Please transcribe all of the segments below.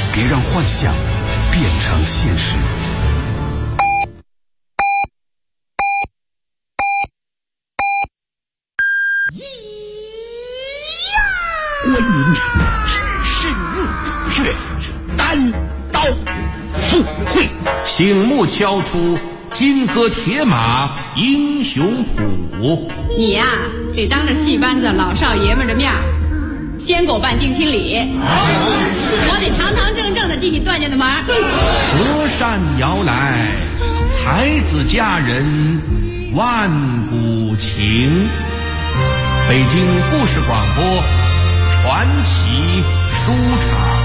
别让幻想变成现实。 观音只是入血，单刀赴会， 醒目敲出金戈铁马英雄谱。 你呀，得当着戏班子老少爷们的面先给我办定亲礼，我得堂堂正正的进你段家的门。 隔山摇来，才子佳人万古情。北京故事广播传奇书场。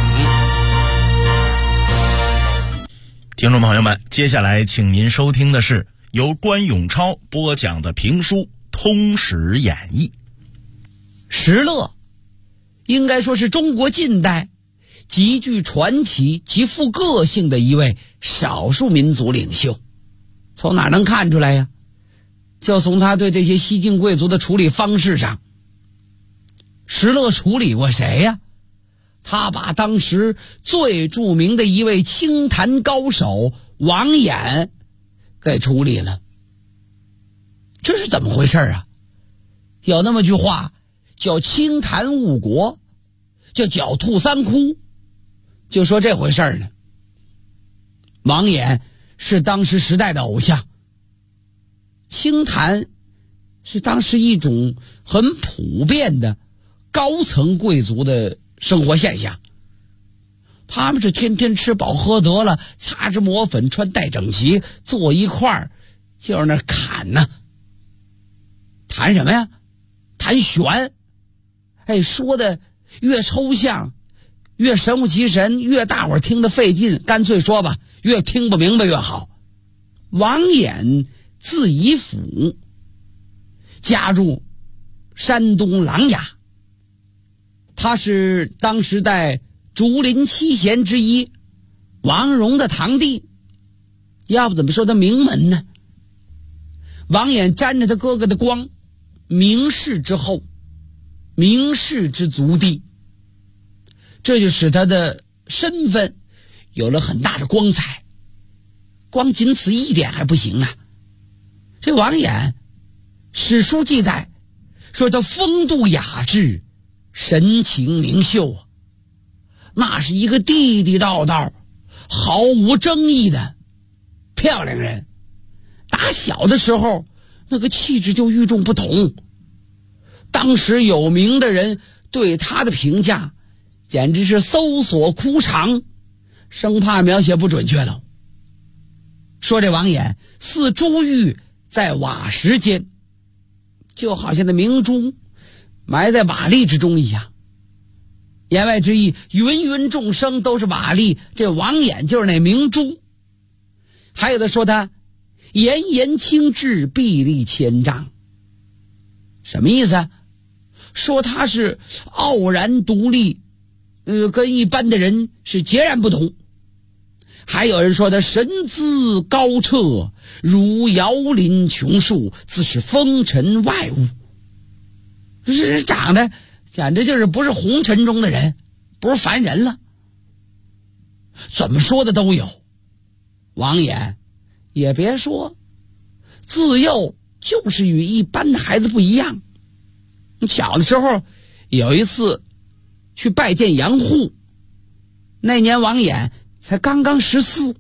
听众朋友们，接下来请您收听的是由关永超播讲的评书《通史演义》。 石勒应该说是中国近代极具传奇、极富个性的一位少数民族领袖。从哪能看出来呀？就从他对这些西晋贵族的处理方式上。石勒处理过谁呀？他把当时最著名的一位清谈高手王衍给处理了。这是怎么回事啊？有那么句话叫清谈误国，叫狡兔三窟，就说这回事呢。王衍是当时时代的偶像，清谈是当时一种很普遍的高层贵族的生活现象。他们是天天吃饱喝得了，擦脂抹粉，穿戴整齐，坐一块儿就是那侃呢。谈什么呀？谈玄。说的越抽象，越神乎其神，越大伙儿听得费劲，干脆说吧，越听不明白越好。王衍字仪甫，家住山东琅琊，他是当时代竹林七贤之一王戎的堂弟，要不怎么说他名门呢？王衍沾着他哥哥的光，名士之后，名士之族弟，这就使他的身份有了很大的光彩。光仅此一点还不行啊！这王衍，史书记载说他风度雅致，神情明秀啊，那是一个地地道道毫无争议的漂亮人。打小的时候那个气质就与众不同，当时有名的人对他的评价简直是搜索枯肠，生怕描写不准确了。说这王衍似珠玉在瓦石间，就好像那明珠埋在瓦砾之中一样。言外之意，芸芸众生都是瓦砾，这王衍就是那明珠。还有的说他炎炎清致，臂力千丈。什么意思啊？说他是傲然独立，跟一般的人是截然不同。还有人说他神姿高彻，如遥林琼树，自是风尘外物。这长得简直就是不是红尘中的人，不是凡人了。怎么说的都有。王衍也别说，自幼就是与一般的孩子不一样。小的时候有一次去拜见杨户，那年王衍才刚刚14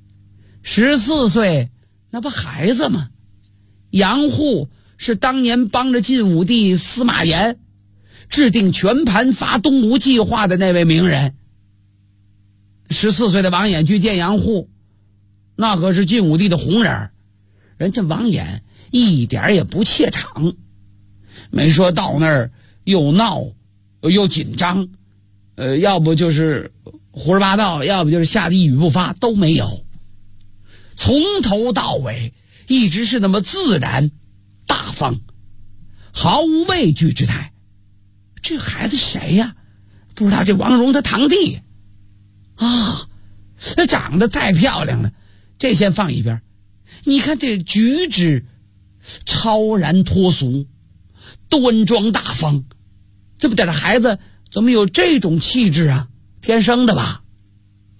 岁，那不孩子吗？杨户是当年帮着晋武帝司马炎制定全盘伐东吴计划的那位名人。14岁的王衍去见杨户，那可是晋武帝的红人。人家王衍一点也不怯场，没说到那儿又闹又紧张，要不就是胡说八道，要不就是下地语不发，都没有。从头到尾一直是那么自然大方，毫无畏惧之态。这孩子谁呀？不知道，这王戎他堂弟啊，他长得太漂亮了，这先放一边。你看这举止超然脱俗，端庄大方，这不得这孩子怎么有这种气质啊？天生的吧？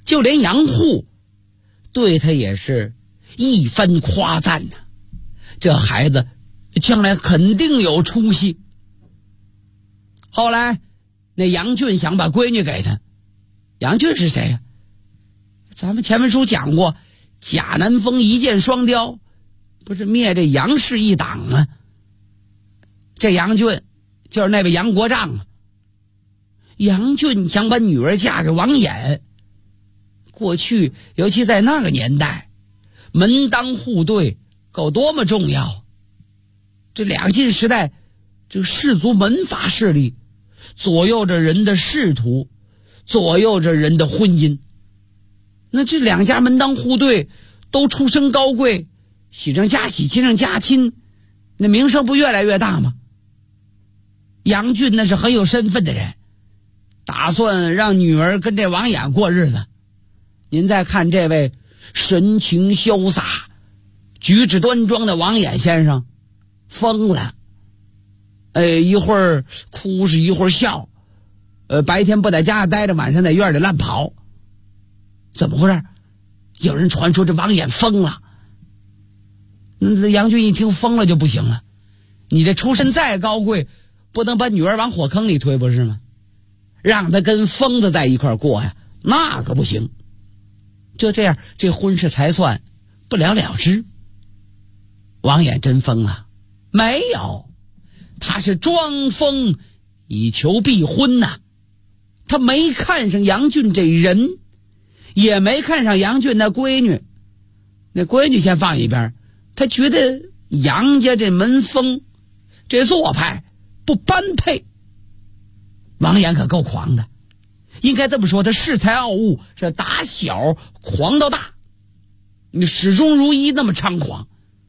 就连杨户对他也是一番夸赞呐，这孩子将来肯定有出息。后来那杨俊想把闺女给他，杨俊是谁呀？咱们前文书讲过，贾南风一箭双雕，不是灭这杨氏一党吗？这杨俊就是那位杨国丈啊。杨俊想把女儿嫁给王衍，过去尤其在那个年代，门当户对够多么重要。这两晋时代，这个氏族门阀势力左右着人的仕途，左右着人的婚姻。那这两家门当户对，都出身高贵，喜上加喜，亲上加亲，那名声不越来越大吗？杨俊那是很有身份的人，打算让女儿跟这王衍过日子。您再看这位神情潇洒、举止端庄的王衍先生，疯了。一会儿哭是一会儿笑，白天不在家待着，晚上在院里乱跑。怎么回事？有人传说这王衍疯了。那杨俊一听疯了就不行了，你这出身再高贵，不能把女儿往火坑里推，不是吗？让他跟疯子在一块过呀，那可不行。就这样，这婚事才算不了了之。王衍真疯啊？没有，他是装疯以求避婚呐。他没看上杨俊这人，也没看上杨俊那闺女。那闺女先放一边，他觉得杨家这门风，这做派不般配。王衍可够狂的，应该这么说，他恃才傲物，是打小狂到大，你始终如一那么猖狂。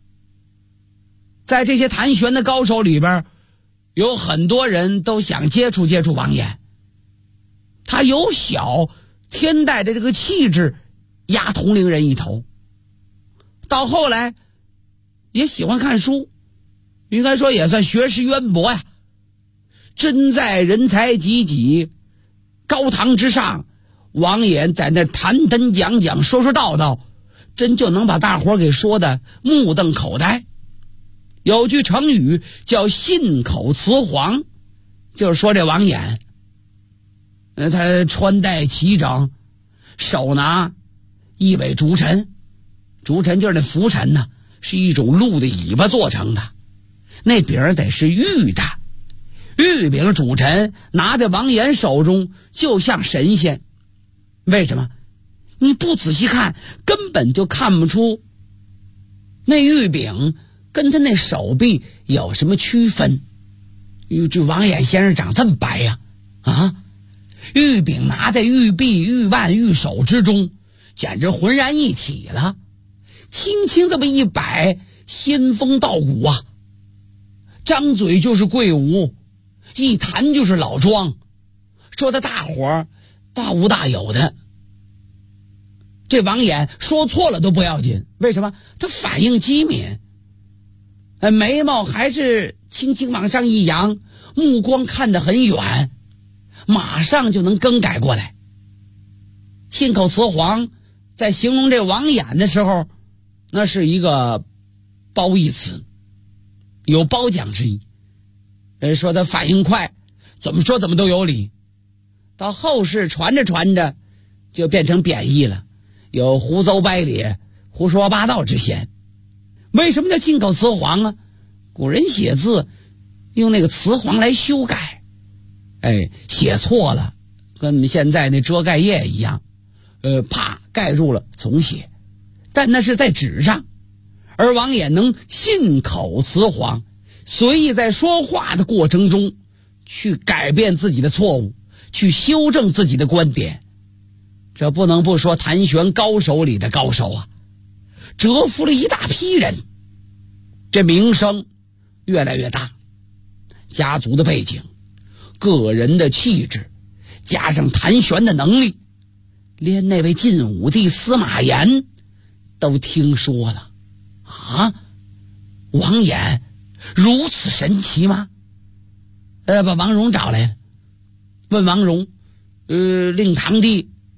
在这些弹弦的高手里边，有很多人都想接触接触王衍。他由小天带的这个气质压同龄人一头，到后来也喜欢看书，应该说也算学识渊博呀。真在人才济济，高堂之上，王衍在那谈谈讲讲，说说道道，真就能把大伙给说的目瞪口呆。有句成语叫信口雌黄，就是说这王衍，他穿戴齐整，手拿一尾竹尘，竹尘就是那拂尘呢，是一种鹿的尾巴做成的，那柄得是玉的，玉柄主尘拿在王衍手中就像神仙。为什么？你不仔细看根本就看不出那玉柄跟他那手臂有什么区分。这王衍先生长这么白呀，玉柄拿在玉臂、玉腕、玉手之中，简直浑然一体了。轻轻这么一摆，仙风道骨啊！张嘴就是贵武，一弹就是老庄，说他大伙儿大无大有的。这王衍说错了都不要紧，为什么？他反应机敏，眉毛还是轻轻往上一扬，目光看得很远，马上就能更改过来。信口雌黄在形容这王衍的时候，那是一个褒义词，有褒奖之意。说他反应快，怎么说怎么都有理。到后世传着传着就变成贬义了，有胡诌歪理、胡说八道之嫌。为什么叫信口雌黄啊？古人写字用那个雌黄来修改，写错了跟我们现在那遮盖页一样，啪盖住了重写，但那是在纸上。而王衍能信口雌黄，随意在说话的过程中去改变自己的错误，去修正自己的观点。这不能不说弹弦高手里的高手啊，折服了一大批人，这名声越来越大。家族的背景、个人的气质，加上弹弦的能力，连那位晋武帝司马炎都听说了。王衍如此神奇吗？把王戎找来了，问王戎，令堂弟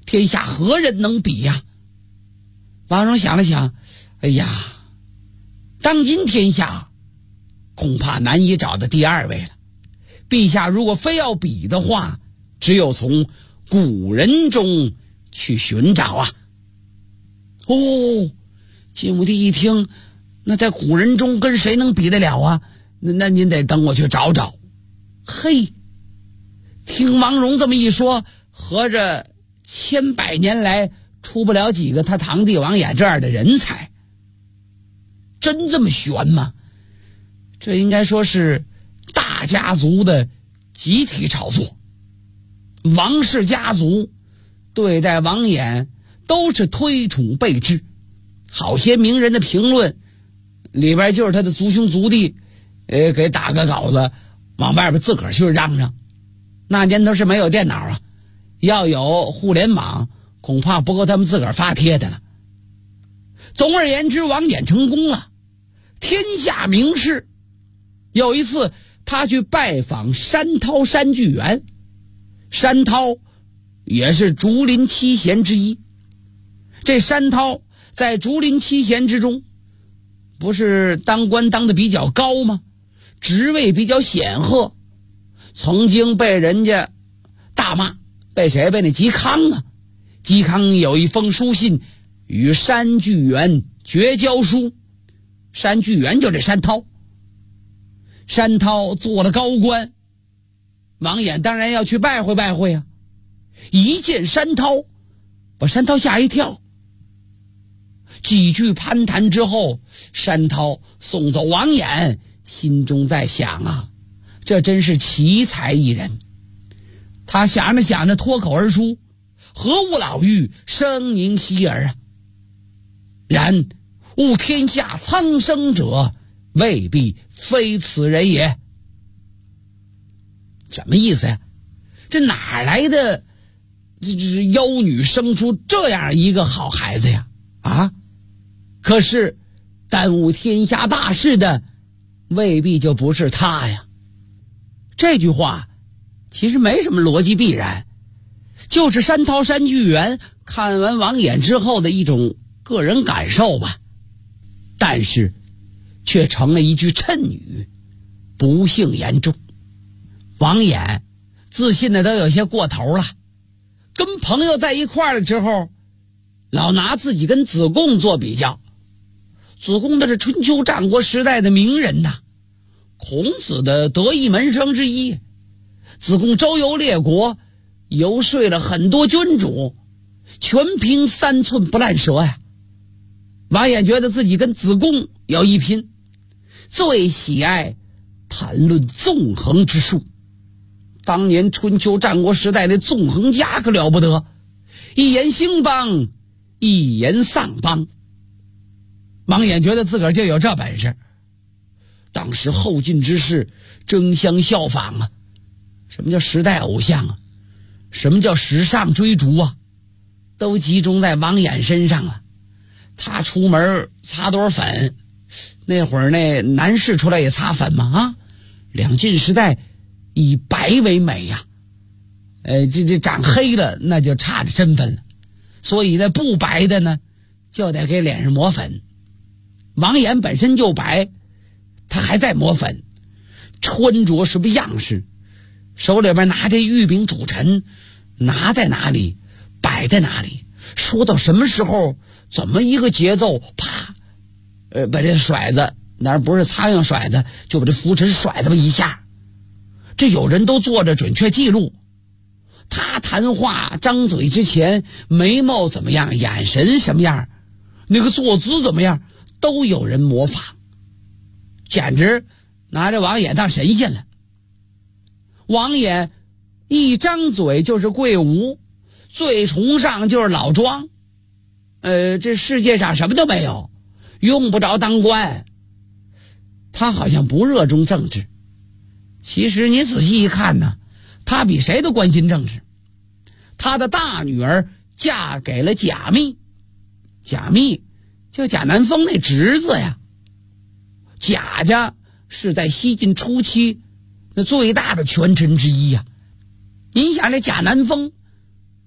天下何人能比呀？王荣想了想，哎呀，当今天下恐怕难以找到第二位了。陛下如果非要比的话，只有从古人中去寻找啊。哦，晋武帝一听，那在古人中跟谁能比得了啊？那您得等我去找找。嘿，听王戎这么一说，合着千百年来出不了几个他堂弟王衍这样的人才，真这么悬吗？这应该说是大家族的集体炒作。王氏家族对待王衍都是推崇备至，好些名人的评论里边就是他的族兄族弟给打个稿子往外边自个儿去嚷嚷。那年头是没有电脑啊，要有互联网恐怕不够他们自个儿发帖的了。总而言之，王衍成功了，天下名士。有一次他去拜访山涛山巨源，山涛也是竹林七贤之一。这山涛在竹林七贤之中不是当官当得比较高吗？职位比较显赫，曾经被人家大骂。被谁？被那嵇康啊。嵇康有一封书信与山巨源绝交书，山巨源就这山涛。山涛做了高官，王衍当然要去拜会拜会啊。一见山涛，把山涛吓一跳。几句攀谈之后，山涛送走王衍，心中在想啊，这真是奇才一人。他想着想着脱口而出，何物老妪，生宁希儿啊！然悟天下苍生者，未必非此人也。什么意思呀？这哪来的这妖女生出这样一个好孩子呀？啊！可是耽误天下大事的未必就不是他呀。这句话其实没什么逻辑必然，就是山涛山巨源看完王衍之后的一种个人感受吧，但是却成了一句谶语，不幸严重。王衍自信的都有些过头了，跟朋友在一块儿的时候老拿自己跟子贡做比较。子贡那是春秋战国时代的名人呐，孔子的得意门生之一。子贡周游列国，游说了很多君主，全凭3寸不烂舌呀。王衍觉得自己跟子贡有一拼，最喜爱谈论纵横之术。当年春秋战国时代的纵横家可了不得，一言兴邦，一言丧邦。王衍觉得自个儿就有这本事，当时后进之士争相效仿啊。什么叫时代偶像啊？什么叫时尚追逐啊？都集中在王衍身上了。他出门擦多少粉？那会儿那男士出来也擦粉嘛啊！两晋时代以白为美呀，这长黑了那就差着身份了，所以那不白的呢，就得给脸上抹粉。王衍本身就白，他还在抹粉，穿着什么样式，手里边拿着玉柄主陈，拿在哪里摆在哪里，说到什么时候怎么一个节奏，啪，把这甩子，哪不是苍蝇甩子，就把这浮尘甩这么一下，这有人都做着准确记录。他谈话张嘴之前眉毛怎么样，眼神什么样，那个坐姿怎么样，都有人模仿，简直拿着王衍当神仙了。王衍一张嘴就是贵无，最崇尚就是老庄，这世界上什么都没有，用不着当官。他好像不热衷政治，其实你仔细一看呢，他比谁都关心政治。他的大女儿嫁给了贾密，贾密就贾南风那侄子呀。贾家是在西晋初期那最大的权臣之一呀。您想这贾南风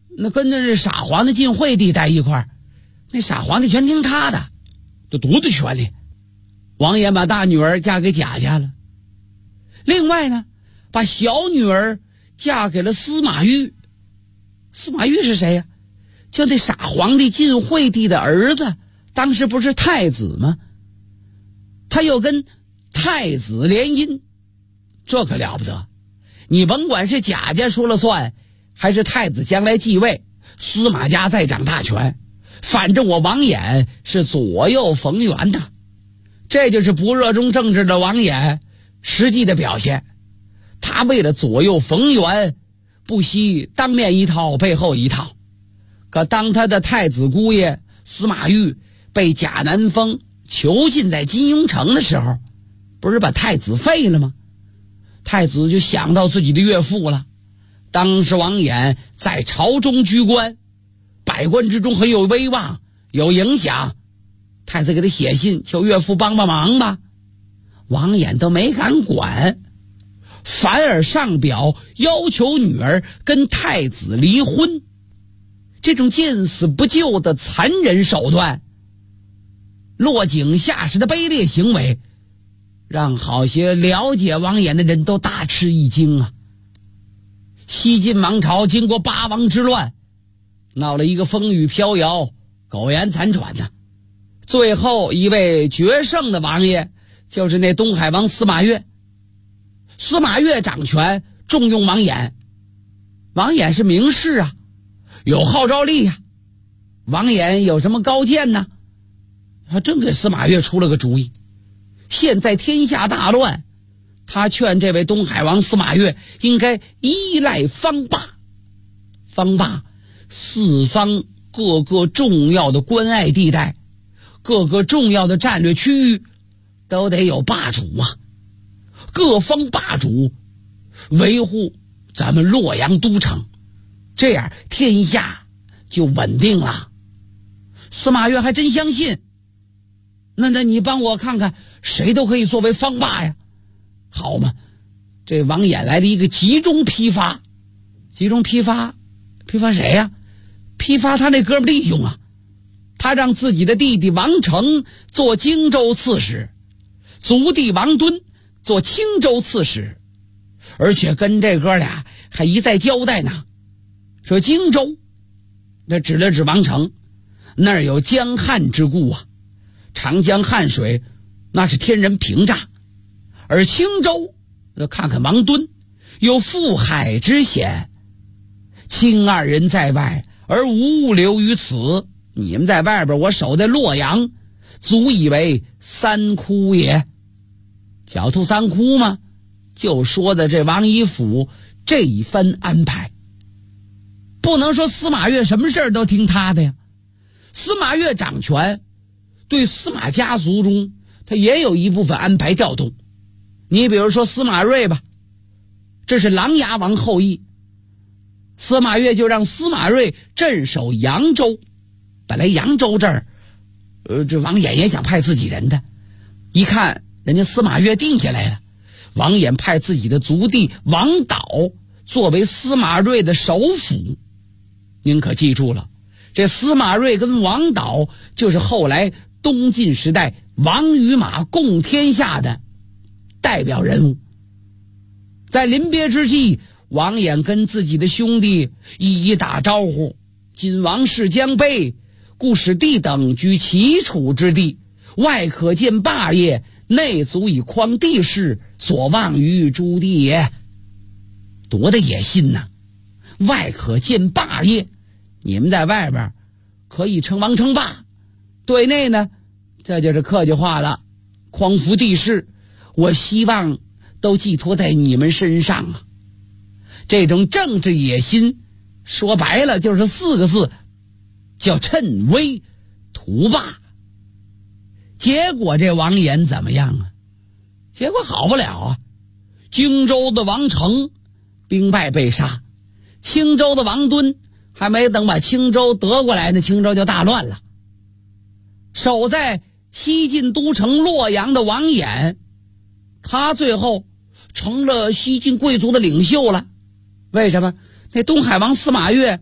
那跟着这傻皇帝晋惠帝在一块儿，那傻皇帝全听他的，都多大权力？王衍把大女儿嫁给贾家了，另外呢，把小女儿嫁给了司马昱。司马昱是谁呀？就那傻皇帝晋惠帝的儿子，当时不是太子吗？他又跟太子联姻，这可了不得。你甭管是贾家说了算，还是太子将来继位，司马家再掌大权，反正我王衍是左右逢源的。这就是不热衷政治的王衍实际的表现。他为了左右逢源，不惜当面一套背后一套。可当他的太子姑爷司马昱被贾南风囚禁在金庸城的时候，不是把太子废了吗？太子就想到自己的岳父了。当时王衍在朝中居官，百官之中很有威望，有影响。太子给他写信求岳父帮帮忙吧，王衍都没敢管，反而上表要求女儿跟太子离婚。这种见死不救的残忍手段，落井下石的卑劣行为，让好些了解王衍的人都大吃一惊啊！西晋王朝经过八王之乱，闹了一个风雨飘摇、苟延残喘的。最后一位决胜的王爷就是那东海王司马越。司马越掌权，重用王衍。王衍是名士啊，有号召力啊。王衍有什么高见呢？他正给司马越出了个主意。现在天下大乱，他劝这位东海王司马越应该依赖方霸。方霸四方各个重要的关隘地带，各个重要的战略区域都得有霸主啊，各方霸主维护咱们洛阳都城，这样天下就稳定了。司马越还真相信，那你帮我看看，谁都可以作为方霸呀，好嘛？这王衍来了一个集中批发，集中批发谁呀？批发他那哥们弟兄啊。他让自己的弟弟王成做荆州刺史，族弟王敦做青州刺史，而且跟这哥俩还一再交代呢，说荆州，那指了指王成，那儿有江汉之固啊，长江汉水那是天然屏障，而青州看看王敦有赴海之险，卿二人在外而无物留于此，你们在外边，我守在洛阳，足以为三窟也。狡兔三窟吗？就说的这王仪甫这一番安排。不能说司马越什么事儿都听他的呀。司马越掌权，对司马家族中他也有一部分安排调动。你比如说司马睿吧，这是琅琊王后裔，司马越就让司马睿镇守扬州。本来扬州这儿，这王衍也想派自己人的，一看人家司马越定下来了，王衍派自己的族弟王导作为司马睿的首辅。您可记住了，这司马睿跟王导就是后来东晋时代王与马共天下的代表人物。在临别之际，王衍跟自己的兄弟一一打招呼，今王室将备，故使弟等居齐楚之地，外可见霸业，内足以匡帝室，所望于诸帝也。多的野心呐！外可见霸业，你们在外边可以称王称霸，对内呢，这就是客气话了，匡扶帝室，我希望都寄托在你们身上啊。这种政治野心，说白了就是4个字，叫趁威图霸。结果这王衍怎么样啊？结果好不了啊！荆州的王成兵败被杀，青州的王敦还没等把青州得过来呢，青州就大乱了。守在西晋都城洛阳的王衍，他最后成了西晋贵族的领袖了。为什么？那东海王司马越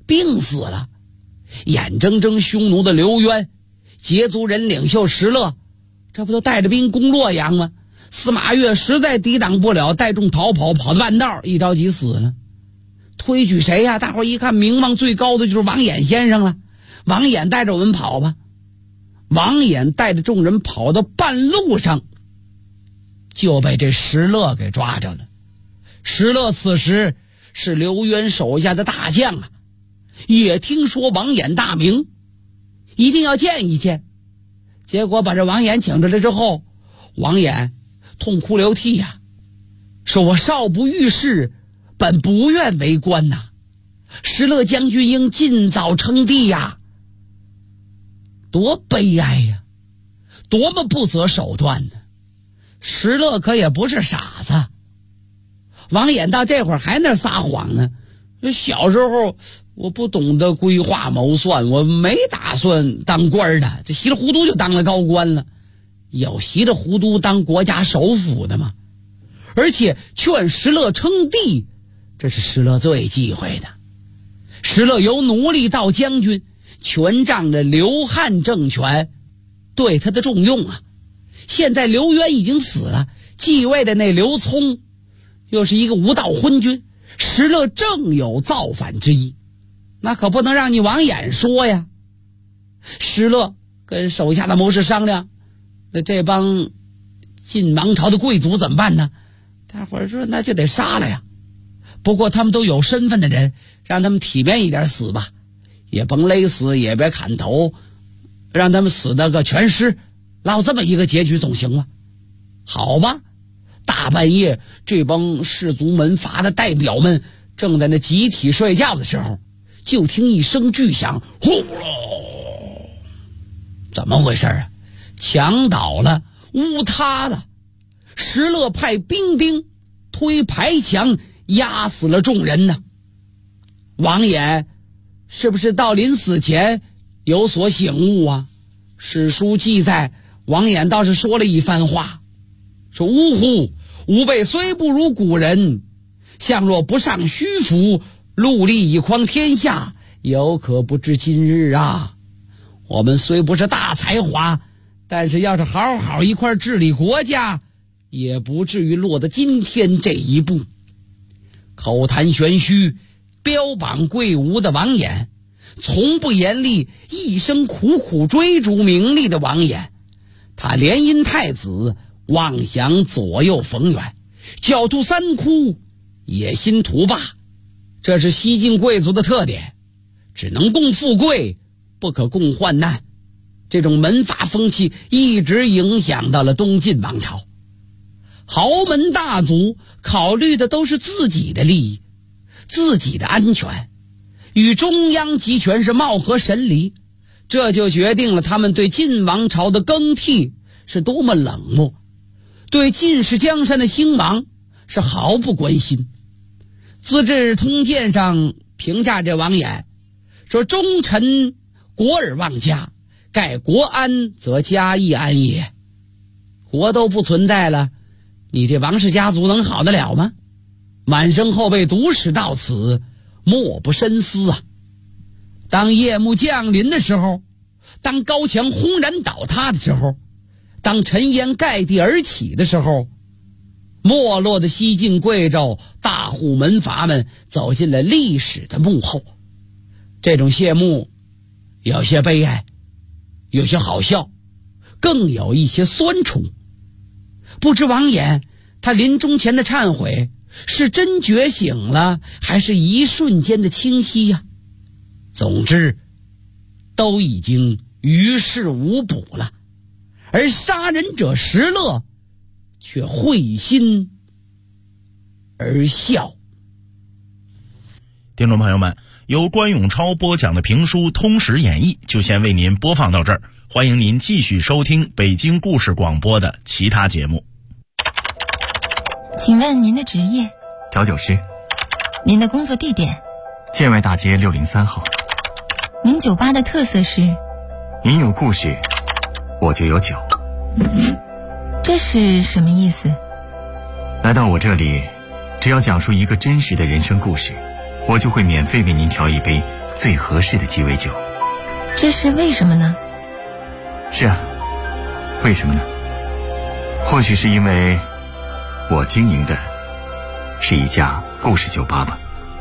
病死了。眼睁睁匈奴的刘渊、羯族人领袖石勒，这不都带着兵攻洛阳吗？司马越实在抵挡不了，带众逃跑，跑到半道，一着急死了。推举谁呀？大伙一看，名望最高的就是王衍先生了。王衍带着我们跑吧。王衍带着众人跑到半路上，就被这石勒给抓着了。石勒此时是刘渊手下的大将啊，也听说王衍大名，一定要见一见。结果把这王衍请出来之后，王衍痛哭流涕呀，说我少不遇事，本不愿为官呐，石勒将军应尽早称帝呀。多悲哀呀，多么不择手段呢！石勒可也不是傻子。王衍到这会儿还那撒谎呢，小时候我不懂得规划谋算，我没打算当官的，这稀里糊涂就当了高官了。有稀里糊涂当国家首辅的吗？而且劝石勒称帝，这是石勒最忌讳的。石勒由奴隶到将军，全仗着刘汉政权对他的重用啊。现在刘渊已经死了，继位的那刘聪又是一个无道昏君，石勒正有造反之意，那可不能让你王衍说呀。石勒跟手下的谋士商量，那这帮晋王朝的贵族怎么办呢？大伙儿说那就得杀了呀。不过他们都有身份的人，让他们体面一点死吧，也甭勒死，也别砍头，让他们死的个全尸，落这么一个结局总行吧？好吧，大半夜这帮士族门阀的代表们正在那集体睡觉的时候，就听一声巨响，呼噜，怎么回事啊？墙倒了，屋塌了，石勒派兵丁推排墙，压死了众人呢。王衍是不是到临死前有所醒悟啊？史书记载，王衍倒是说了一番话，说呜呼，吾辈虽不如古人，向若不上虚服，戮力以匡天下，有可不知今日啊。我们虽不是大才华，但是要是好好一块治理国家，也不至于落得今天这一步。口谈玄虚，标榜贵无的王衍，从不严厉，一生苦苦追逐名利的王衍，他联姻太子，妄想左右逢源，狡兔三窟，野心图霸，这是西晋贵族的特点，只能共富贵，不可共患难。这种门阀风气一直影响到了东晋王朝。豪门大族考虑的都是自己的利益，自己的安全，与中央集权是貌合神离，这就决定了他们对晋王朝的更替是多么冷漠，对晋室江山的兴亡是毫不关心。资治通鉴上评价这王衍说，忠臣国而忘家，盖国安则家亦安也。国都不存在了，你这王氏家族能好得了吗？满身后被毒死到此，莫不深思啊。当夜幕降临的时候，当高墙轰然倒塌的时候，当尘烟盖地而起的时候，没落的西晋贵胄大户门阀们走进了历史的幕后。这种谢幕有些悲哀，有些好笑，更有一些酸楚。不知王衍他临终前的忏悔是真觉醒了，还是一瞬间的清晰呀？总之都已经于事无补了，而杀人者石勒却会心而笑。 听众朋友们，由关永超播讲的评书《通史演义》就先为您播放到这儿，欢迎您继续收听北京故事广播的其他节目。 请问您的职业？ 调酒师。 您的工作地点？ 建外大街603号。 您酒吧的特色是？ 您有故事，我就有酒。 这是什么意思？ 来到我这里，只要讲述一个真实的人生故事，我就会免费为您调一杯最合适的鸡尾酒。 这是为什么呢？ 是啊，为什么呢？或许是因为我经营的是一家故事酒吧吧。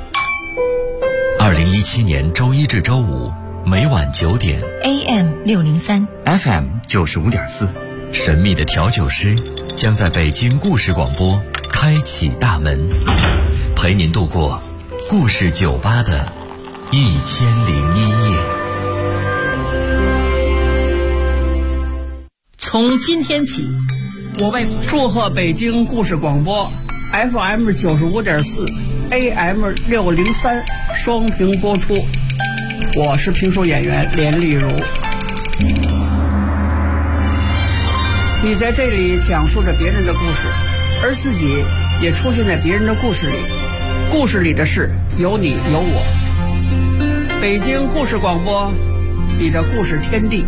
2017年周一至周五每晚9点 AM603 FM 95.4， 神秘的调酒师将在北京故事广播开启大门，陪您度过故事酒吧的1001夜。 从今天起，我为祝贺北京故事广播 FM 95.4 AM603 双屏播出。我是评书演员连丽如。你在这里讲述着别人的故事，而自己也出现在别人的故事里。故事里的事有你有我。北京故事广播，你的故事天地。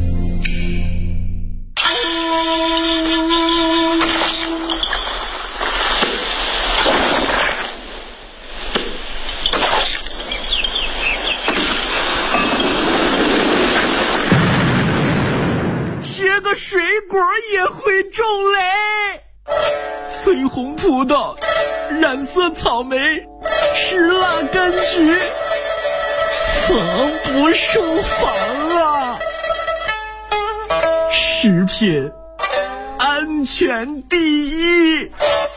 切个水果也会种雷，翠红葡萄，染色草莓，石蜡柑橘，防不胜防啊！食品安全第一。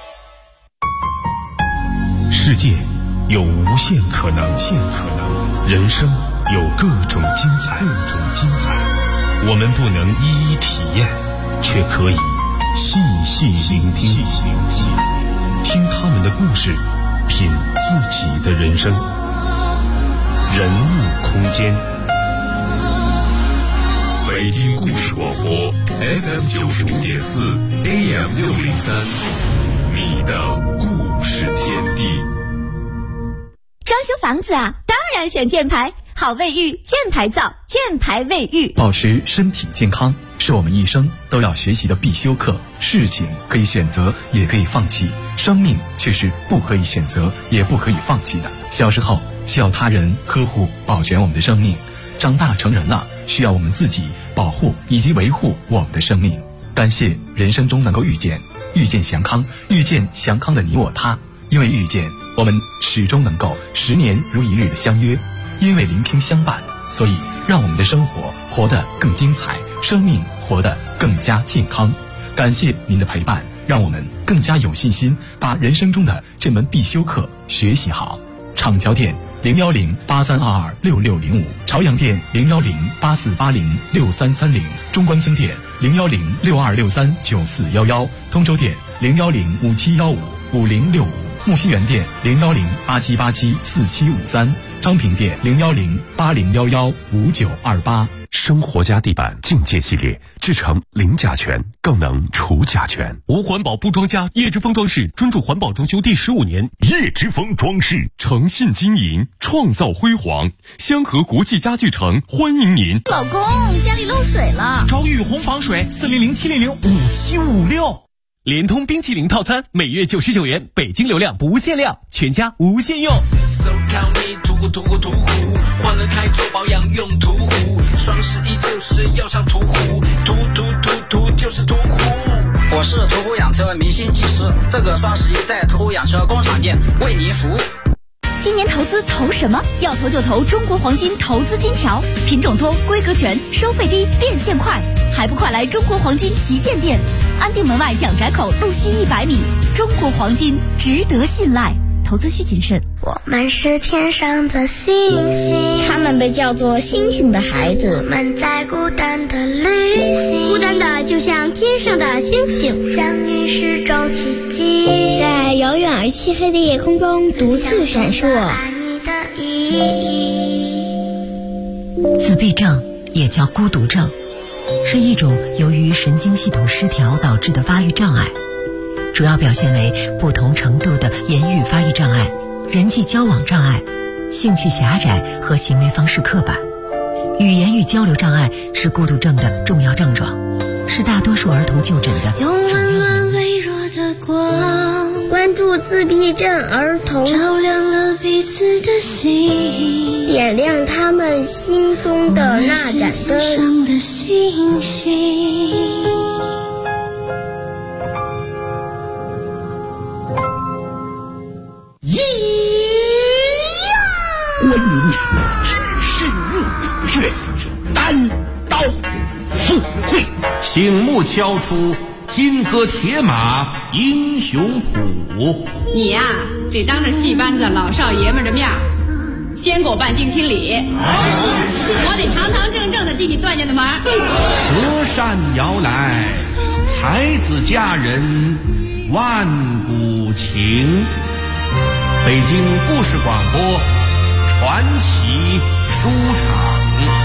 世界有无限可能，人生有各种精彩。我们不能一一体验，却可以细细聆听，听他们的故事，品自己的人生。人物空间， 北京故事广播 FM 95.4 AM603，你的故事天地。 装修房子啊，当然选箭牌。好卫浴，箭牌造，箭牌卫浴。 保持身体健康是我们一生都要学习的必修课。事情可以选择，也可以放弃，生命却是不可以选择，也不可以放弃的。小时候需要他人呵护保全我们的生命，长大成人了需要我们自己保护以及维护我们的生命。感谢人生中能够遇见祥康，遇见祥康的你我他。因为遇见，我们始终能够10年如一日的相约。因为聆听相伴，所以让我们的生活活得更精彩，生命活得更加健康。感谢您的陪伴，让我们更加有信心把人生中的这门必修课学习好。厂桥店01083226605，朝阳店01084806330，中关村店01062639411，通州店01057155065，木樨园店01087874753，昌平店01080115928。 生活家地板境界系列，制成零甲醛，更能除甲醛。 无环保不装家，叶之峰装饰专注环保装修第15年。 叶之峰装饰， 诚信经营，创造辉煌。香河国际家具城欢迎您。 老公，家里漏水了， 找雨虹防水400-700-5756。联通冰淇淋套餐每月99元，北京流量不限量，全家无限用。 So count me 途虎，换了台做保养用途虎，双11就是要上途虎，途就是途虎。 我是途虎养车明星技师，这个双11在途虎养车工厂店为您服务。 今年投资投什么？要投就投中国黄金投资金条，品种多，规格全，收费低，变现快，还不快来中国黄金旗舰店，安定门外蒋宅口路西100米。中国黄金值得信赖，投资需谨慎。 我们是天上的星星， 他们被叫做星星的孩子。 我们在孤单的旅行， 孤单的就像天上的星星， 相遇是种奇迹， 在遥远而漆黑的夜空中独自闪烁。 爱你的意义。 自闭症也叫孤独症，是一种由于神经系统失调导致的发育障碍，主要表现为不同程度的言语发育障碍、人际交往障碍、兴趣狭窄和行为方式刻板。语言与交流障碍是孤独症的重要症状，是大多数儿童就诊的主要原因。 用温暖微弱的光，关关注自闭症儿童， 照亮了彼此的心， 点亮他们心中的那盏灯。 上的星星。 观音身入血，单刀赴会， 醒目敲出金戈铁马英雄谱。 你呀，得当着戏班子老少爷们的面先给我办定亲礼，我得堂堂正正的进你段家的门。 隔山摇来，才子佳人万古情。北京故事广播传奇书场。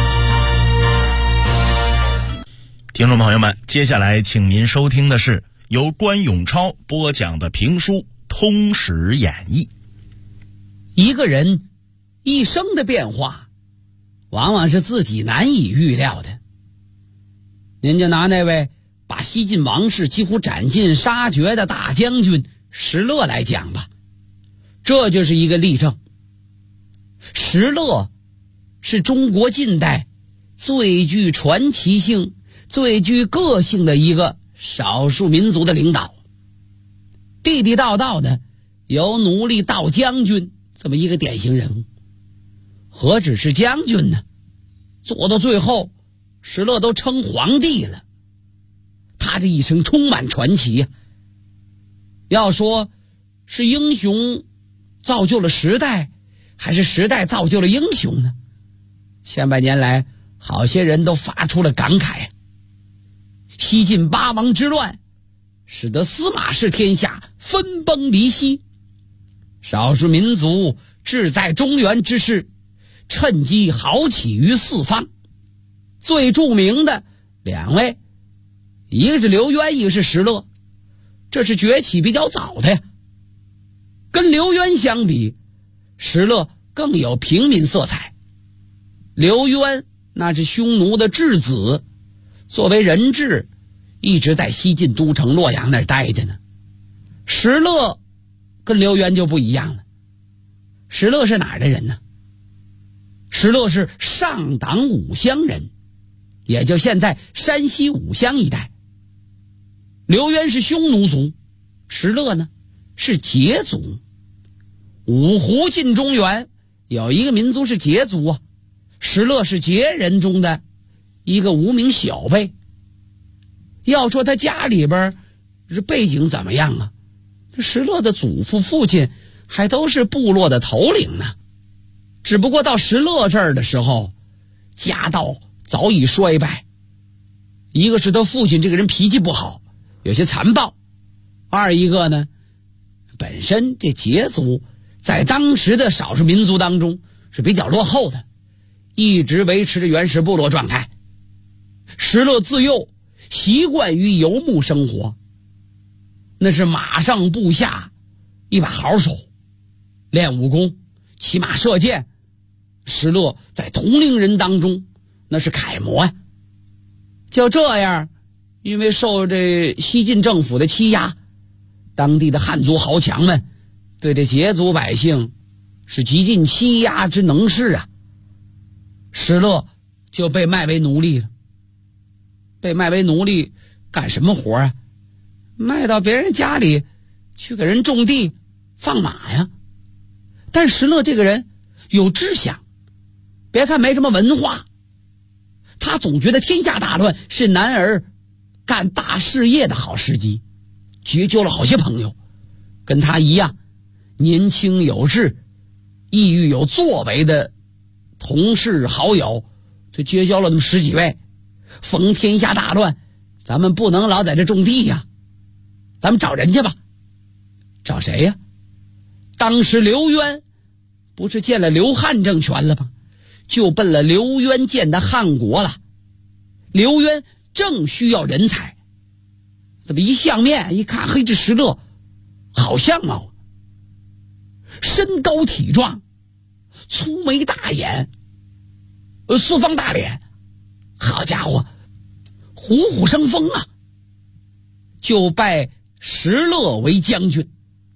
听众朋友们，接下来请您收听的是由关永超播讲的评书《通史演义》。 一个人一生的变化往往是自己难以预料的。您就拿那位把西晋王室几乎斩尽杀绝的大将军石勒来讲吧，这就是一个例证。石勒是中国近代最具传奇性、最具个性的一个少数民族的领导，地地道道的由奴隶到将军这么一个典型人物。何止是将军呢，做到最后石勒都称皇帝了。他这一生充满传奇呀。要说是英雄造就了时代，还是时代造就了英雄呢？千百年来好些人都发出了感慨。西晋八王之乱使得司马氏天下分崩离析，少数民族志在中原之势趁机豪起于四方。最著名的两位，一个是刘渊，一个是石勒，这是崛起比较早的呀。跟刘渊相比，石勒更有平民色彩。刘渊那是匈奴的质子，作为人质一直在西晋都城洛阳那儿待着呢。石勒跟刘渊就不一样了。石勒是哪儿的人呢？石勒是上党武乡人，也就现在山西武乡一带。刘渊是匈奴族，石勒呢是羯族。五胡进中原有一个民族是羯族啊，石勒是羯人中的一个无名小辈。要说他家里边是背景怎么样啊？这石勒的祖父父亲还都是部落的头领呢。只不过到石勒这儿的时候，家道早已衰败。一个是他父亲这个人脾气不好，有些残暴；二一个呢，本身这羯族在当时的少数民族当中是比较落后的，一直维持着原始部落状态。石勒自幼习惯于游牧生活，那是马上步下一把好手，练武功，骑马射箭。石勒在同龄人当中那是楷模呀。就这样，因为受这西晋政府的欺压，当地的汉族豪强们对这羯族百姓是极尽欺压之能事啊。石勒就被卖为奴隶了。被卖为奴隶干什么活啊？卖到别人家里去给人种地放马呀。但石勒这个人有志向，别看没什么文化，他总觉得天下大乱是男儿干大事业的好时机，结交了好些朋友，跟他一样年轻有志、意欲有作为的同事好友，就结交了那么十几位。逢天下大乱，咱们不能老在这种地呀，咱们找人去吧。找谁呀？当时刘渊不是建了刘汉政权了吗？就奔了刘渊建的汉国了。刘渊正需要人才，怎么一相面一看，嘿，这石勒好相貌，身高体壮，粗眉大眼，四方大脸，好家伙，虎虎生风啊！就拜石勒为将军，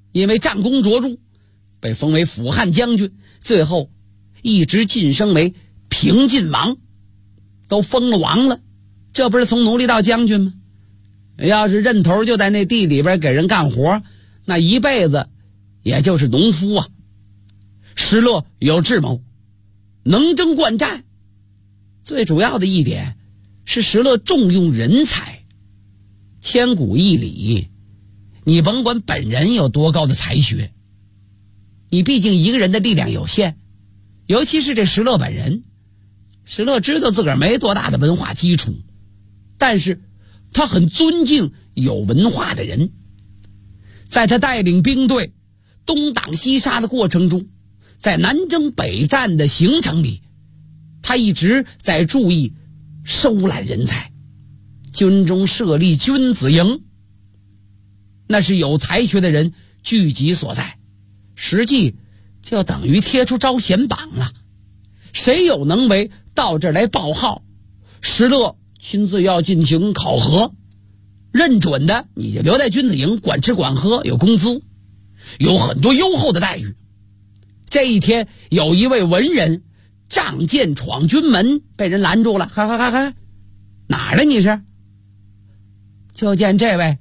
因为战功卓著，被封为辅汉将军，最后一直晋升为平晋王，都封了王了，这不是从奴隶到将军吗？要是认头就在那地里边给人干活，那一辈子也就是农夫啊。石勒有智谋，能征惯战，最主要的一点是石勒重用人才。千古一理，你甭管本人有多高的才学，你毕竟一个人的力量有限，尤其是这石勒本人。石勒知道自个儿没多大的文化基础，但是他很尊敬有文化的人。在他带领兵队东挡西杀的过程中，在南征北战的行程里，他一直在注意收揽人才。军中设立君子营，那是有才学的人聚集所在，实际就等于贴出招贤榜了。谁有能为，到这儿来报号，石勒亲自要进行考核，认准的你就留在君子营，管吃管喝，有工资，有很多优厚的待遇。这一天，有一位文人仗剑闯军门，被人拦住了。哈，哪儿的你是？就见这位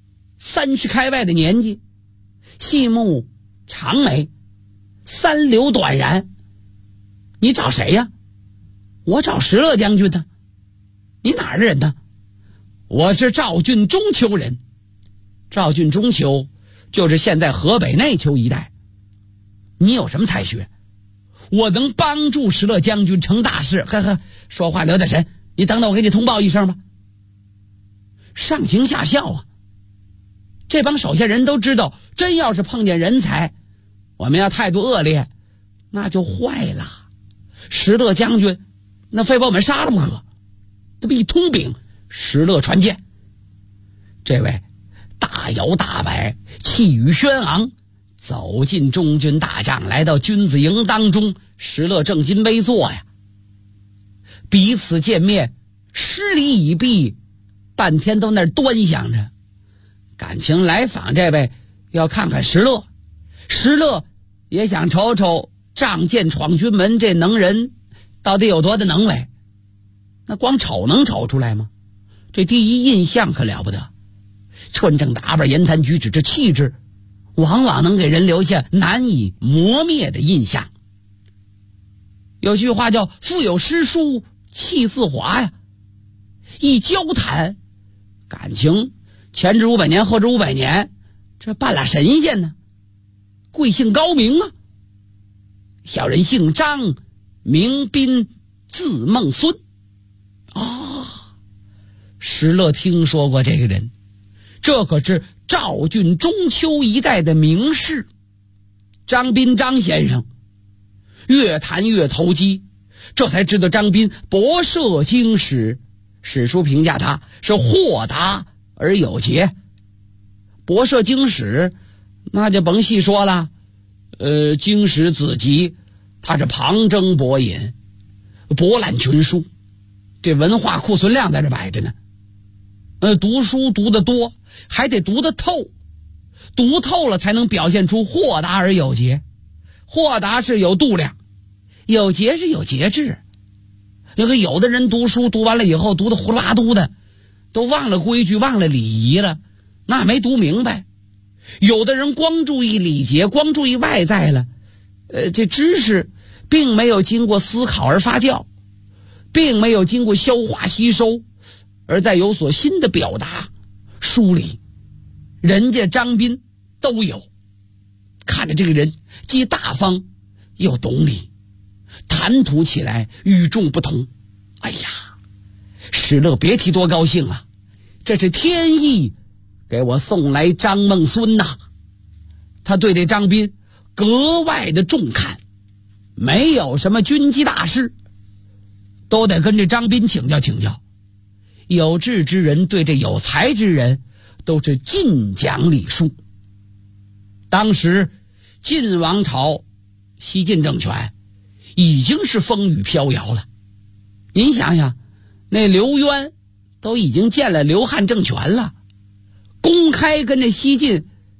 30开外的年纪，细目长眉，三绺短髯。你找谁呀？我找石勒将军呢。你哪儿的人呢？我是赵郡中丘人。赵郡中丘就是现在河北内丘一带。你有什么才学？我能帮助石勒将军成大事。说话留点神，你等等我给你通报一声吧。上行下效啊，这帮手下人都知道，真要是碰见人才，我们要态度恶劣，那就坏了。石勒将军那非把我们杀了不可。这么一通禀，石勒传见。这位大摇大摆，气宇轩昂，走进中军大帐，来到君子营当中。石勒正襟危坐呀，彼此见面，施礼已毕，半天都那儿端详着，感情来访这位要看看石勒。石勒也想瞅瞅仗剑闯军门这能人到底有多的能为。那光瞅能瞅出来吗？这第一印象可了不得，穿正打扮，言谈举止，这气质往往能给人留下难以磨灭的印象。有句话叫腹有诗书气自华呀，一交谈感情前知500年后知500年，这半拉神仙呢。贵姓高明啊？小人姓张，名斌，字孟孙。石勒听说过这个人，这可是赵郡中丘一带的名士，张斌张先生。越谈越投机，这才知道张斌博涉经史，史书评价他是豁达而有节。博涉经史那就甭细说了，经史子集他是旁征博引，博览群书，这文化库存量在这摆着呢。读书读得多，还得读得透，读透了才能表现出豁达而有节。豁达是有度量，有节是有节制。有的人读书读完了以后，读得胡里八嘟的，都忘了规矩，忘了礼仪了，那没读明白。有的人光注意礼节，光注意外在了，这知识并没有经过思考而发酵，并没有经过消化吸收，而再有所新的表达梳理。人家张斌都有。看着这个人既大方又懂礼，谈吐起来与众不同。哎呀，石勒别提多高兴了，这是天意给我送来张孟孙呐。他对这张斌格外的重看，没有什么军机大事都得跟这张斌请教请教。有志之人对这有才之人都是尽讲礼数。当时晋王朝西晋政权已经是风雨飘摇了。您想想，那刘渊都已经建了刘汉政权了，公开跟这西晋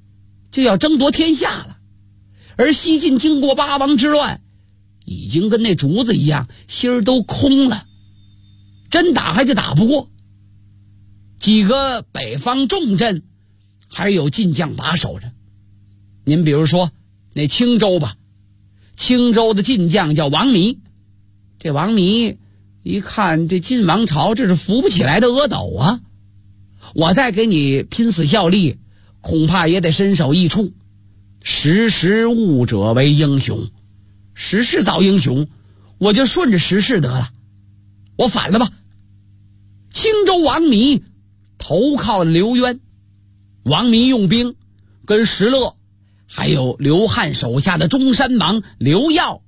就要争夺天下了。而西晋经过八王之乱，已经跟那竹子一样，心儿都空了，真打还就打不过。几个北方重镇还是有晋将把守着。您比如说那青州吧，青州的晋将叫王弥。这王弥一看这晋王朝这是扶不起来的阿斗啊，我再给你拼死效力，恐怕也得身首异处。识时务者为英雄，时势造英雄，我就顺着时势得了，我反了吧。青州王弥投靠刘渊，王弥用兵跟石勒还有刘汉手下的中山王刘耀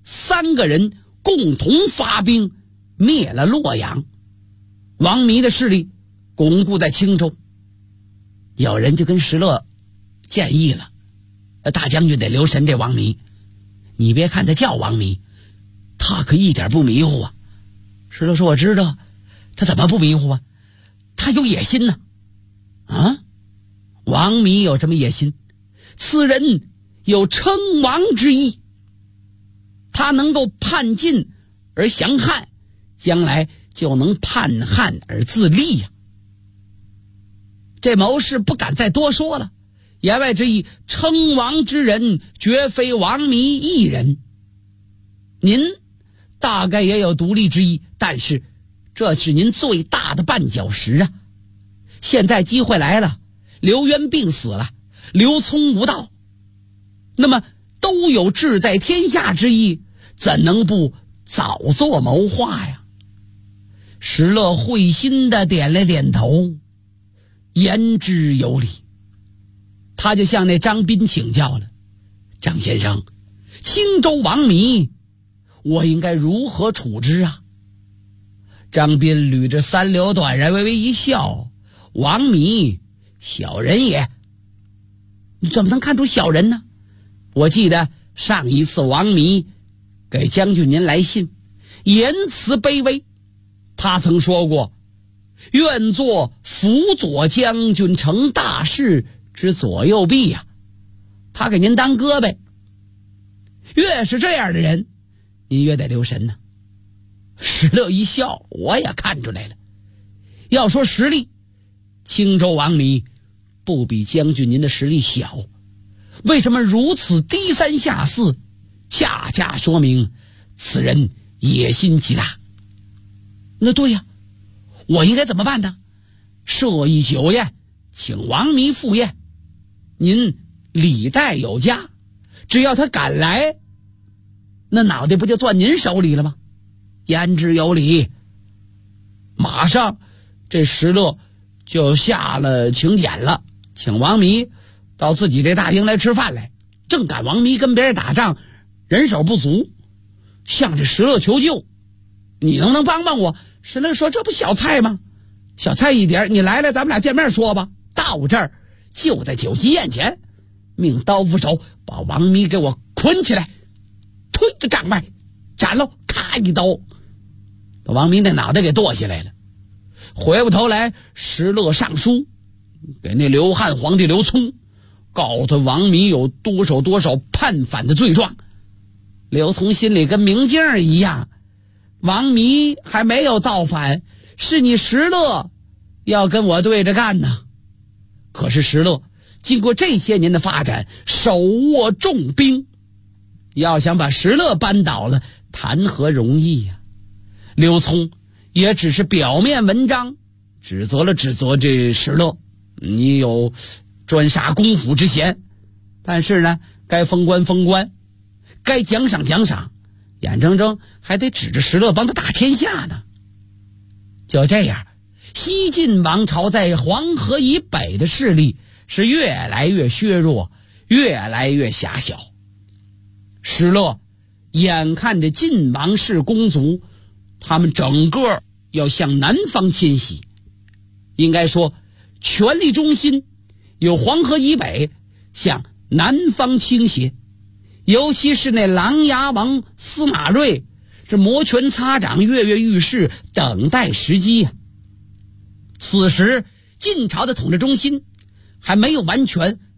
3个人共同发兵灭了洛阳，王弥的势力巩固在青州。有人就跟石勒建议了，大将军得留神这王弥，你别看他叫王弥，他可一点不迷糊啊。石勒说我知道，他怎么不迷糊啊？他有野心呢。啊，王弥有什么野心？此人有称王之意，他能够叛晋而降汉，将来就能叛汉而自立呀。这谋士不敢再多说了，言外之意，称王之人绝非王弥一人。您大概也有独立之意，但是这是您最大的绊脚石啊。现在机会来了，刘渊病死了，刘聪无道，那么都有志在天下之意，怎能不早做谋划呀？石勒会心的点了点头，言之有理。他就向那张斌请教了，张先生，青州王弥我应该如何处置啊？张斌捋着三绺短髯，微微一笑，王弥小人也。你怎么能看出小人呢？我记得上一次王弥给将军您来信，言辞卑微，他曾说过，愿做辅佐将军成大事之左右臂呀。他给您当胳膊，越是这样的人，您越得留神呢。石勒一笑，我也看出来了。要说实力，青州王弥不比将军您的实力小，为什么如此低三下四？恰恰说明此人野心极大。那对呀，我应该怎么办呢？设一酒宴，请王弥赴宴，您礼待有加，只要他敢来，那脑袋不就攥您手里了吗？言之有理。马上这石勒就下了请柬了，请王弥到自己这大营来吃饭来。正赶王弥跟别人打仗，人手不足，向这石勒求救，你能不能帮帮我？石勒说这不小菜吗？小菜一点，你来了咱们俩见面说吧。到这儿就在酒席宴前，命刀斧手把王弥给我捆起来，推着帐外斩了，咔一刀把王弥那脑袋给剁下来了。回过头来，石勒上书给那刘汉皇帝刘聪，告诉他王弥有多少叛反的罪状。刘聪心里跟明镜一样，王弥还没有造反，是你石勒要跟我对着干呢。可是石勒经过这些年的发展，手握重兵，要想把石勒扳倒了，谈何容易呀？刘聪也只是表面文章，指责这石勒，你有专杀公府之嫌，但是呢，该封官封官，该奖赏奖赏，眼睁睁还得指着石勒帮他打天下呢。就这样，西晋王朝在黄河以北的势力是越来越削弱，越来越狭小。石勒眼看着晋王室公族，他们整个要向南方迁徙，应该说权力中心由黄河以北向南方倾斜，尤其是那琅琊王司马睿，这摩拳擦掌，跃跃欲试，等待时机呀。此时晋朝的统治中心还没有完全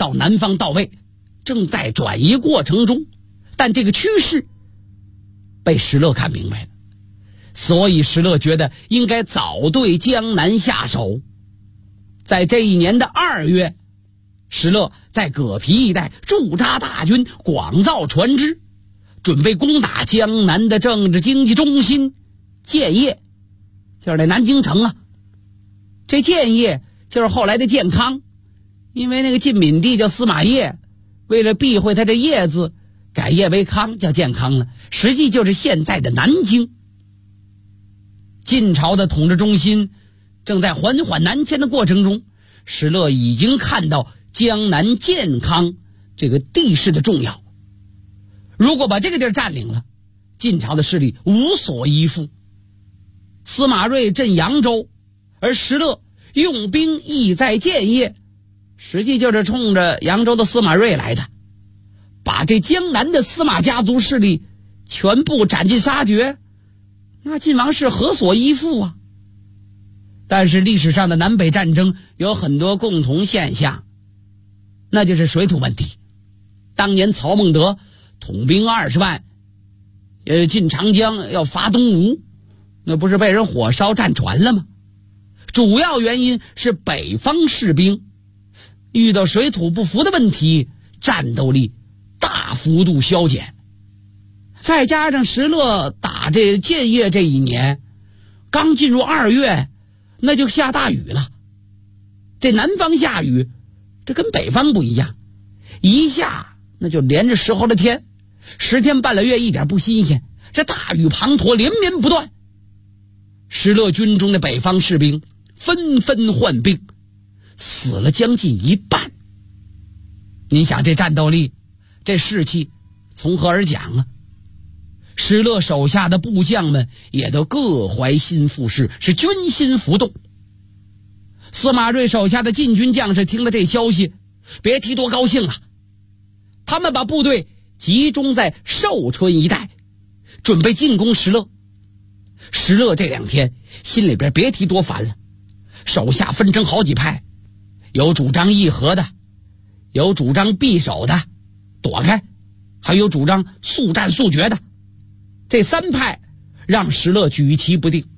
到南方到位，正在转移过程中，但这个趋势被石勒看明白了，所以石勒觉得应该早对江南下手。在这一年的2月，石勒在葛皮一带驻扎大军，广造船只，准备攻打江南的政治经济中心建业，就是那南京城啊。这建业就是后来的建康，因为那个晋闵帝叫司马邺，为了避讳他这邺字，改业为康，叫建康了，实际就是现在的南京。晋朝的统治中心正在缓缓南迁的过程中，石勒已经看到江南建康这个地势的重要。如果把这个地儿占领了，晋朝的势力无所依附。司马睿镇扬州，而石勒用兵意在建业，实际就是冲着扬州的司马睿来的，把这江南的司马家族势力全部斩尽杀绝，那晋王室何所依附啊？但是历史上的南北战争有很多共同现象，那就是水土问题。当年曹孟德统兵20万，进长江要伐东吴，那不是被人火烧战船了吗？主要原因是北方士兵遇到水土不服的问题，战斗力大幅度消减。再加上石勒打这建业这一年，刚进入2月，那就下大雨了。这南方下雨，这跟北方不一样，一下那就连着10号的天，10天半个月一点不新鲜，这大雨滂沱连绵不断。石勒军中的北方士兵纷纷患病，死了将近一半。你想这战斗力，这士气从何而讲啊？石勒手下的部将们也都各怀心腹事，是军心浮动。司马睿手下的禁军将士听了这消息，别提多高兴了。他们把部队集中在寿春一带，准备进攻石勒。石勒这2天心里边别提多烦了，手下分成好几派，有主张议和的，有主张避守的，躲开，还有主张速战速决的。这3派让石勒举棋不定。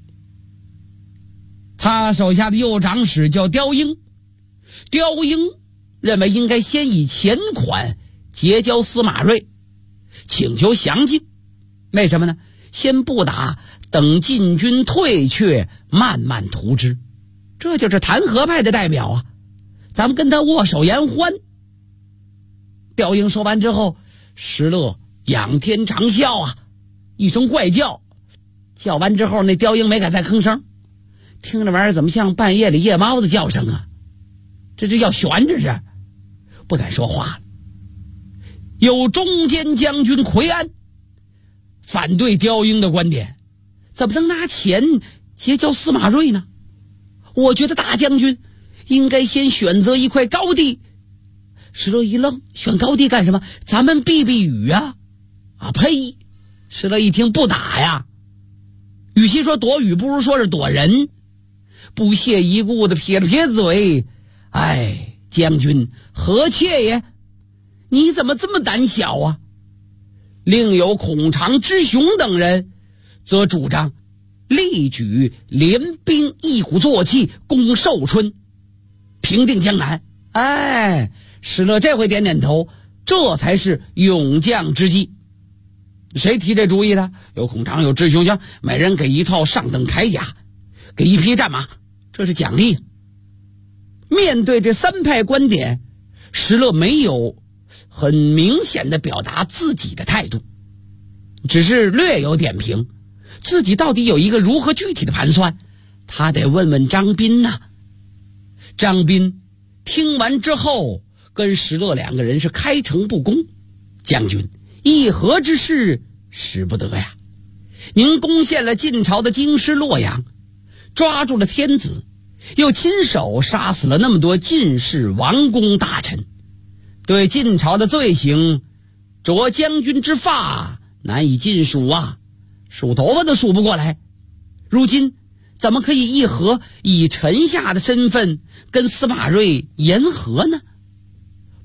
他手下的右长史叫刁英，刁英认为应该先以钱款结交司马睿，请求降晋。为什么呢？先不打，等晋军退却，慢慢图之。这就是弹劾派的代表啊，咱们跟他握手言欢。刁英说完之后，石勒仰天长啸啊，一声怪叫，叫完之后那刁英没敢再吭声，听着玩意儿怎么像半夜里夜猫子叫声啊？这要悬着是，不敢说话了。有中间将军奎安反对刁英的观点，怎么能拿钱结交司马睿呢？我觉得大将军应该先选择一块高地。石勒一愣，选高地干什么？咱们避避雨啊！啊呸！石勒一听，不打呀，与其说躲雨，不如说是躲人。不屑一顾的撇了撇嘴，哎，将军何切也？你怎么这么胆小啊？另有孔常、之雄等人则主张力举联兵，一鼓作气攻寿春，平定江南。哎，石勒这回点点头，这才是勇将之计。谁提这主意的？有孔常，有之雄，行，每人给一套上等铠甲，给一匹战马，这是奖励。面对这3派观点，石勒没有很明显的表达自己的态度，只是略有点评。自己到底有一个如何具体的盘算，他得问问张斌呐。张斌听完之后，跟石勒2个人是开诚布公。将军，议和之事使不得呀！您攻陷了晋朝的京师洛阳，抓住了天子，又亲手杀死了那么多晋士王公大臣，对晋朝的罪行，着将军之发，难以尽数啊，数头发都数不过来。如今怎么可以议和，以臣下的身份跟司马睿言和呢？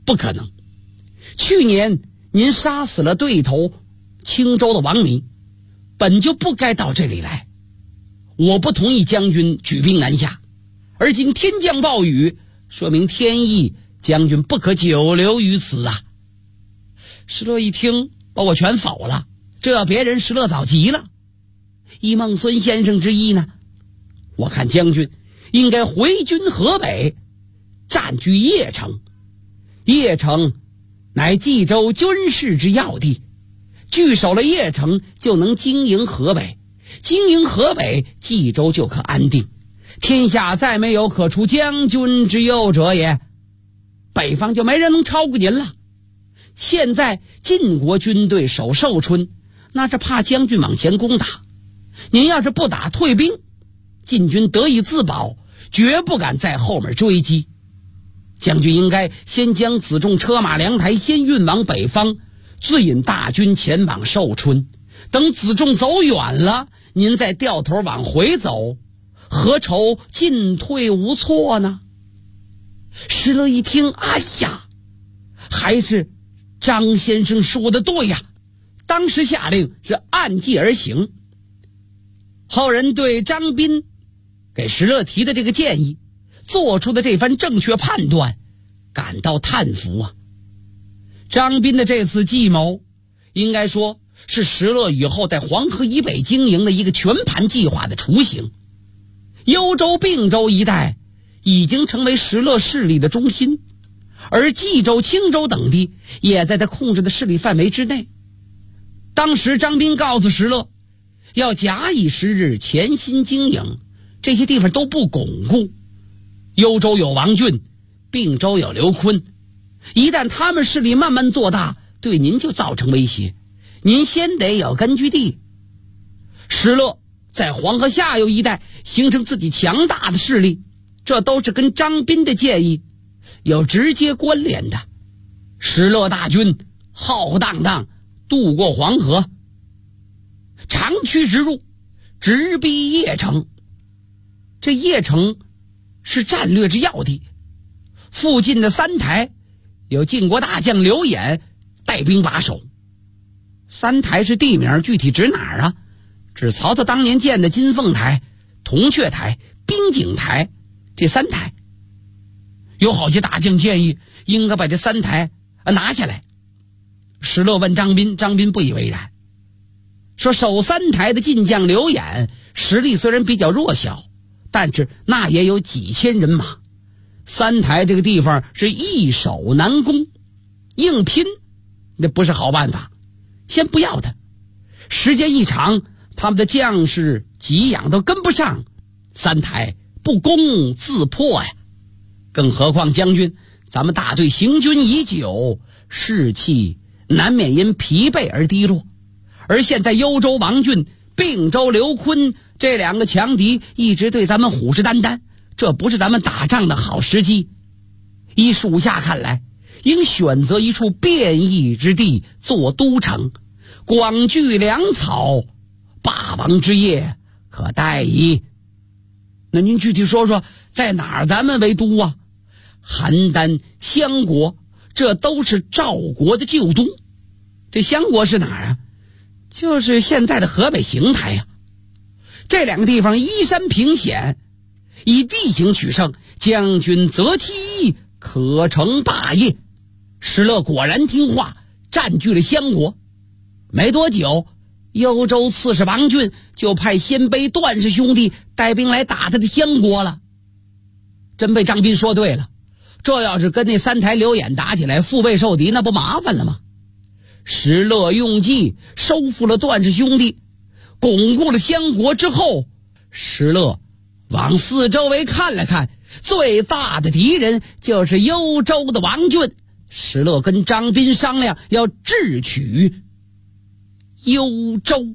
不可能。去年您杀死了对头青州的王弥，本就不该到这里来。我不同意将军举兵南下，而今天降暴雨，说明天意，将军不可久留于此啊。石勒一听，把我全否了，这要别人石勒早急了。依孟孙先生之意呢，我看将军应该回军河北，占据邺城。邺城乃冀州军事之要地，据守了邺城，就能经营河北，经营河北，冀州就可安定，天下再没有可出将军之右者也，北方就没人能超过您了。现在晋国军队守寿春，那是怕将军往前攻打，您要是不打退兵，晋军得以自保，绝不敢在后面追击。将军应该先将子重车马粮台先运往北方，自引大军前往寿春，等子重走远了，您再掉头往回走，何愁进退无措呢？石勒一听，哎呀，还是张先生说的对呀，当时下令是按计而行。后人对张斌给石勒提的这个建议，做出的这番正确判断，感到叹服啊。张斌的这次计谋，应该说是石勒以后在黄河以北经营的一个全盘计划的雏形。幽州、并州一带已经成为石勒势力的中心，而冀州、青州等地也在他控制的势力范围之内。当时张斌告诉石勒，要假以时日，潜心经营，这些地方都不巩固。幽州有王浚，并州有刘琨，一旦他们势力慢慢做大，对您就造成威胁，您先得有根据地。石勒在黄河下游一带形成自己强大的势力，这都是跟张斌的建议有直接关联的。石勒大军浩浩荡荡渡过黄河，长驱直入，直逼邺城。这邺城是战略之要地，附近的三台有晋国大将刘演带兵把守。三台是地名，具体指哪儿啊？指曹操当年建的金凤台、铜雀台、滨景台这三台。有好些大将建议应该把这三台拿下来。石勒问张斌，张斌不以为然，说守三台的晋将刘演实力虽然比较弱小，但是那也有几千人马，三台这个地方是易守难攻，硬拼那不是好办法，先不要他。时间一长，他们的将士给养都跟不上，三台不攻自破呀。更何况将军，咱们大队行军已久，士气难免因疲惫而低落，而现在幽州王浚、并州刘琨这两个强敌一直对咱们虎视眈眈，这不是咱们打仗的好时机。依属下看来，应选择一处便易之地做都城，广聚粮草，霸王之业可待矣。那您具体说说，在哪儿咱们为都啊？邯郸、襄国，这都是赵国的旧都。这襄国是哪儿啊？就是现在的河北邢台呀。这两个地方依山平险，以地形取胜，将军择其一，可成霸业。石勒果然听话，占据了襄国。没多久，幽州刺史王浚就派鲜卑段氏兄弟带兵来打他的襄国了。真被张斌说对了，这要是跟那三台刘演打起来，腹背受敌，那不麻烦了吗？石勒用计收复了段氏兄弟，巩固了襄国之后，石勒往四周围看了看，最大的敌人就是幽州的王浚。石勒跟张斌商量，要智取幽州。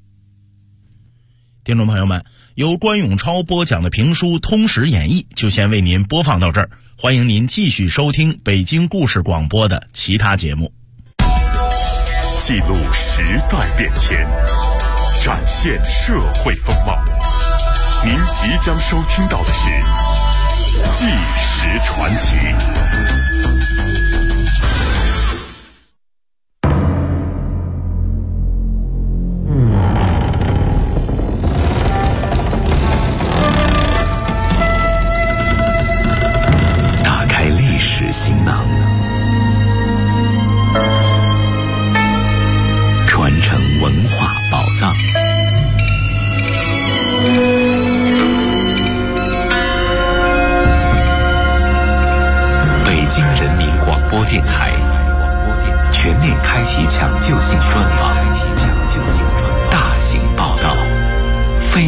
听众朋友们，由关永超播讲的评书《通史演义》就先为您播放到这儿，欢迎您继续收听北京故事广播的其他节目。 记录时代变迁，展现社会风貌。您即将收听到的是《纪实传奇》。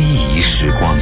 仪时光。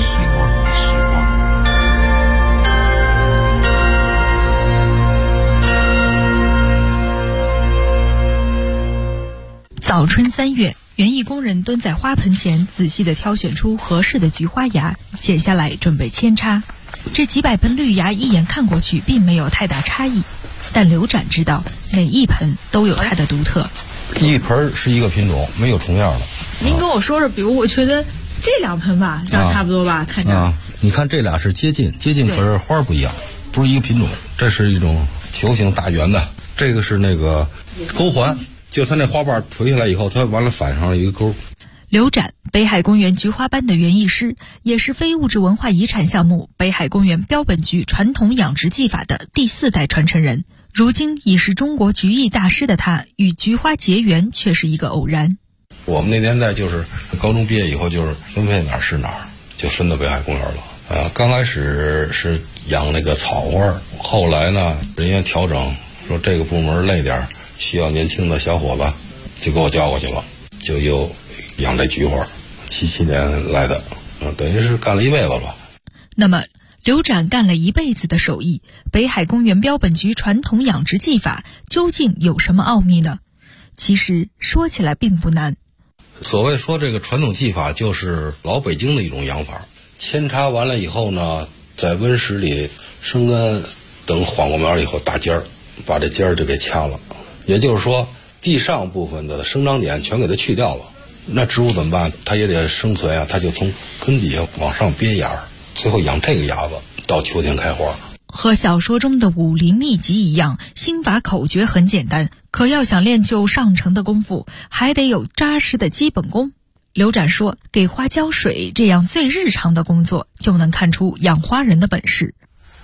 早春3月，园艺工人蹲在花盆前，仔细地挑选出合适的菊花芽，剪下来准备扦插。这几百盆绿芽一眼看过去并没有太大差异，但刘展知道每一盆都有它的独特。 一盆是一个品种，没有重样的。 您跟我说说，比如我觉得这2盆吧，长差不多吧，看着。 你看这俩是接近，可是花不一样，不是一个品种。这是一种球形大圆的，这个是那个钩环。就它那花瓣垂下来以后，它完了反上了一个钩。 刘展，北海公园菊花班的园艺师，也是非物质文化遗产项目北海公园标本菊传统养殖技法的第4代传承人。如今已是中国菊艺大师的他，与菊花结缘却是一个偶然。 我们那年代就是高中毕业以后，就是分配哪儿是哪儿，就分到北海公园了。刚开始是养那个草花，后来呢，人家调整说这个部门累点，需要年轻的小伙子，就给我调过去了，就又养这菊花。77年来的，等于是干了一辈子了。 那么刘展干了一辈子的手艺，北海公园标本菊传统养殖技法究竟有什么奥秘呢？其实说起来并不难。 所谓说这个传统技法，就是老北京的一种养法。扦插完了以后呢，在温室里生根，等缓过苗以后打尖儿，把这尖儿就给掐了。也就是说，地上部分的生长点全给它去掉了。那植物怎么办？它也得生存啊，它就从根底下往上憋芽，最后养这个芽子，到秋天开花。 和小说中的武林秘籍一样，心法口诀很简单，可要想练就上乘的功夫，还得有扎实的基本功。刘展说，给花浇水这样最日常的工作，就能看出养花人的本事。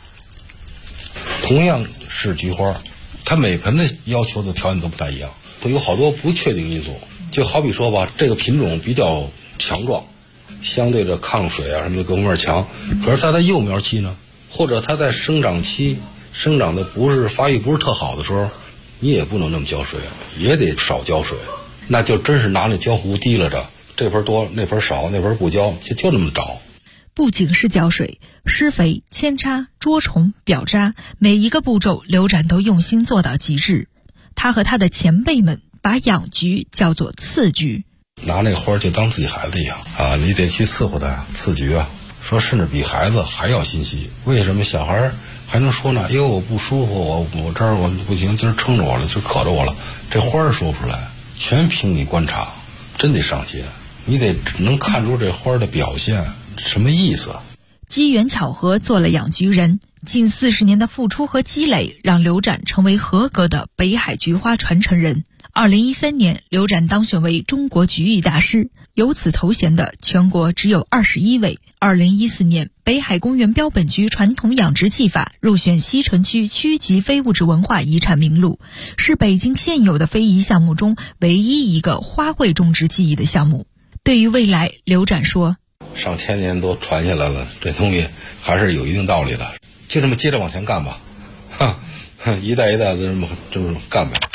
同样是菊花，它每盆的要求的条件都不太一样，都有好多不确定因素。就好比说吧，这个品种比较强壮，相对着抗水啊什么的各方面强，可是在它幼苗期呢，或者它在生长期生长的发育不是特好的时候，你也不能那么浇水，也得少浇水，那就真是拿那浇壶提拉着，这盆多那盆少，那盆不浇，就那么着。 不仅是浇水、施肥、扦插、捉虫、表扎，每一个步骤刘展都用心做到极致。他和他的前辈们把养菊叫做刺菊， 拿那花就当自己孩子一样啊，你得去伺候它，刺菊啊，说甚至比孩子还要心细。为什么小孩还能说呢？因为我不舒服，我这儿我不行，今儿撑着我了，今儿渴着我了。这花儿说不出来，全凭你观察，真得上心，你得能看出这花的表现什么意思。 机缘巧合做了养菊人，近40年的付出和积累，让刘展成为合格的北海菊花传承人。2013年，刘展当选为中国菊艺大师，有此头衔的全国只有21位。2014年，北海公园标本菊传统养殖技法入选西城区区级非物质文化遗产名录，是北京现有的非遗项目中唯一一个花卉种植技艺的项目。对于未来，刘展说， 上千年都传下来了，这东西还是有一定道理的，就这么接着往前干吧，一代一代的这么干呗。